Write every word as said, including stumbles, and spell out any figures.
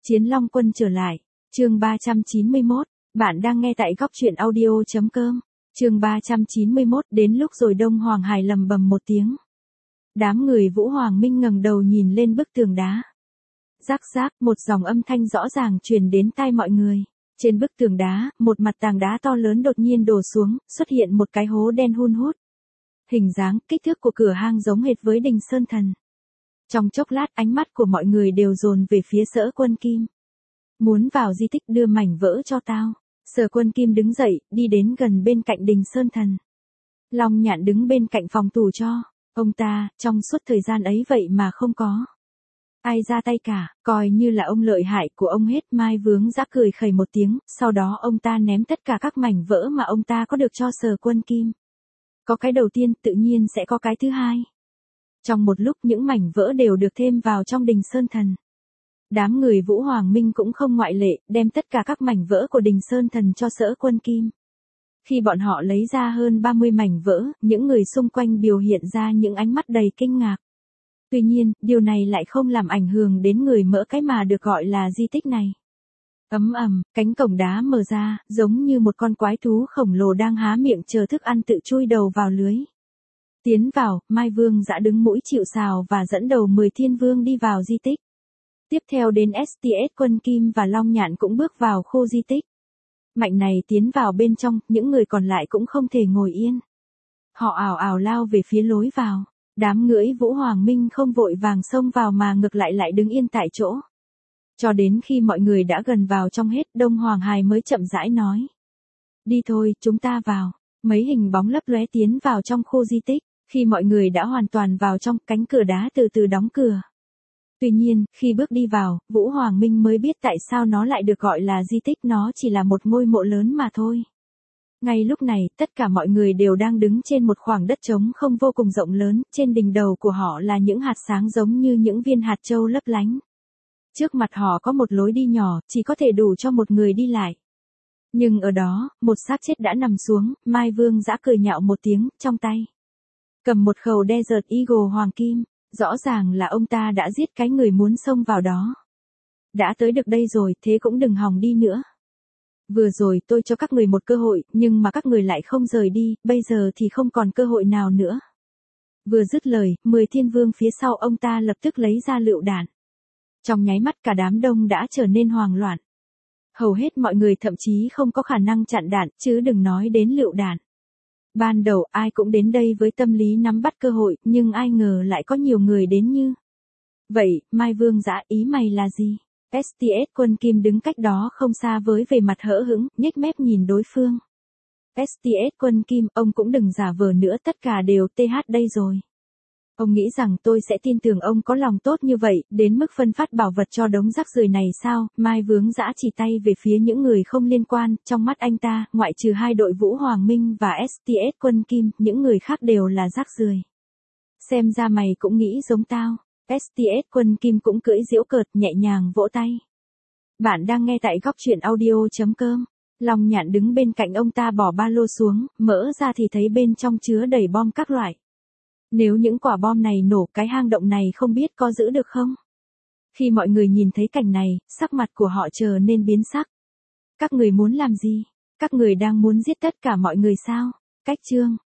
Chiến Long Quân trở lại. Chương ba trăm chín mươi mốt. Bạn đang nghe tại góc truyện audio chấm com. Chương ba trăm chín mươi mốt. Đến lúc rồi Đông Hoàng Hải lầm bầm một tiếng. Đám người Vũ Hoàng Minh ngẩng đầu nhìn lên bức tường đá. Rắc rác, một dòng âm thanh rõ ràng truyền đến tai mọi người. Trên bức tường đá, một mặt tảng đá to lớn đột nhiên đổ xuống, xuất hiện một cái hố đen hun hút. Hình dáng, kích thước của cửa hang giống hệt với Đình Sơn Thần. Trong chốc lát ánh mắt của mọi người đều dồn về phía Sở Quân Kim. Muốn vào di tích đưa mảnh vỡ cho tao. Sở Quân Kim đứng dậy, đi đến gần bên cạnh Đình Sơn Thần. Long Nhạn đứng bên cạnh phòng tù cho. Ông ta, trong suốt thời gian ấy vậy mà không có ai ra tay cả, coi như là ông lợi hại của ông hết. Mai Vướng Dã cười khẩy một tiếng, sau đó ông ta ném tất cả các mảnh vỡ mà ông ta có được cho Sở Quân Kim. Có cái đầu tiên, tự nhiên sẽ có cái thứ hai. Trong một lúc những mảnh vỡ đều được thêm vào trong Đình Sơn Thần. Đám người Vũ Hoàng Minh cũng không ngoại lệ, đem tất cả các mảnh vỡ của Đình Sơn Thần cho Sở Quân Kim. Khi bọn họ lấy ra hơn ba mươi mảnh vỡ, những người xung quanh biểu hiện ra những ánh mắt đầy kinh ngạc. Tuy nhiên, điều này lại không làm ảnh hưởng đến người mỡ cái mà được gọi là di tích này. Ấm ầm, cánh cổng đá mở ra, giống như một con quái thú khổng lồ đang há miệng chờ thức ăn tự chui đầu vào lưới. Tiến vào, Mai Vương Dã đứng mũi chịu sào và dẫn đầu mười thiên vương đi vào di tích. Tiếp theo đến ét tê ét Quân Kim và Long Nhạn cũng bước vào khu di tích. Mạnh này tiến vào bên trong, những người còn lại cũng không thể ngồi yên. Họ ảo ảo lao về phía lối vào. Đám ngưỡi Vũ Hoàng Minh không vội vàng xông vào mà ngược lại lại đứng yên tại chỗ. Cho đến khi mọi người đã gần vào trong hết, Đông Hoàng Hải mới chậm rãi nói. Đi thôi, chúng ta vào. Mấy hình bóng lấp lóe tiến vào trong khu di tích. Khi mọi người đã hoàn toàn vào trong, cánh cửa đá từ từ đóng cửa. Tuy nhiên, khi bước đi vào, Vũ Hoàng Minh mới biết tại sao nó lại được gọi là di tích, nó chỉ là một ngôi mộ lớn mà thôi. Ngay lúc này, tất cả mọi người đều đang đứng trên một khoảng đất trống không vô cùng rộng lớn, trên đỉnh đầu của họ là những hạt sáng giống như những viên hạt châu lấp lánh. Trước mặt họ có một lối đi nhỏ, chỉ có thể đủ cho một người đi lại. Nhưng ở đó, một xác chết đã nằm xuống, Mai Vương Dã cười nhạo một tiếng, trong tay cầm một khẩu Desert Eagle hoàng kim, rõ ràng là ông ta đã giết cái người muốn xông vào đó. Đã tới được đây rồi, thế cũng đừng hòng đi nữa. Vừa rồi tôi cho các người một cơ hội, nhưng mà các người lại không rời đi, bây giờ thì không còn cơ hội nào nữa. Vừa dứt lời, mười thiên vương phía sau ông ta lập tức lấy ra lựu đạn. Trong nháy mắt cả đám đông đã trở nên hoang loạn. Hầu hết mọi người thậm chí không có khả năng chặn đạn, chứ đừng nói đến lựu đạn. Ban đầu ai cũng đến đây với tâm lý nắm bắt cơ hội, nhưng ai ngờ lại có nhiều người đến như. Vậy, Mai Vương Dã, ý mày là gì? ét tê ét Quân Kim đứng cách đó không xa với vẻ mặt hỡ hững, nhếch mép nhìn đối phương. ét tê ét Quân Kim, ông cũng đừng giả vờ nữa, tất cả đều tê hát đây rồi. Ông nghĩ rằng tôi sẽ tin tưởng ông có lòng tốt như vậy, đến mức phân phát bảo vật cho đống rác rưởi này sao? Mai Vướng Dã chỉ tay về phía những người không liên quan, trong mắt anh ta, ngoại trừ hai đội Vũ Hoàng Minh và ét tê ét Quân Kim, những người khác đều là rác rưởi. Xem ra mày cũng nghĩ giống tao. ét tê ét Quân Kim cũng cưỡi giễu cợt, nhẹ nhàng vỗ tay. Bạn đang nghe tại góc truyện audio chấm com. Long Nhạn đứng bên cạnh ông ta bỏ ba lô xuống, mở ra thì thấy bên trong chứa đầy bom các loại. Nếu những quả bom này nổ, cái hang động này không biết có giữ được không? Khi mọi người nhìn thấy cảnh này, sắc mặt của họ trở nên biến sắc. Các người muốn làm gì? Các người đang muốn giết tất cả mọi người sao? Cách chương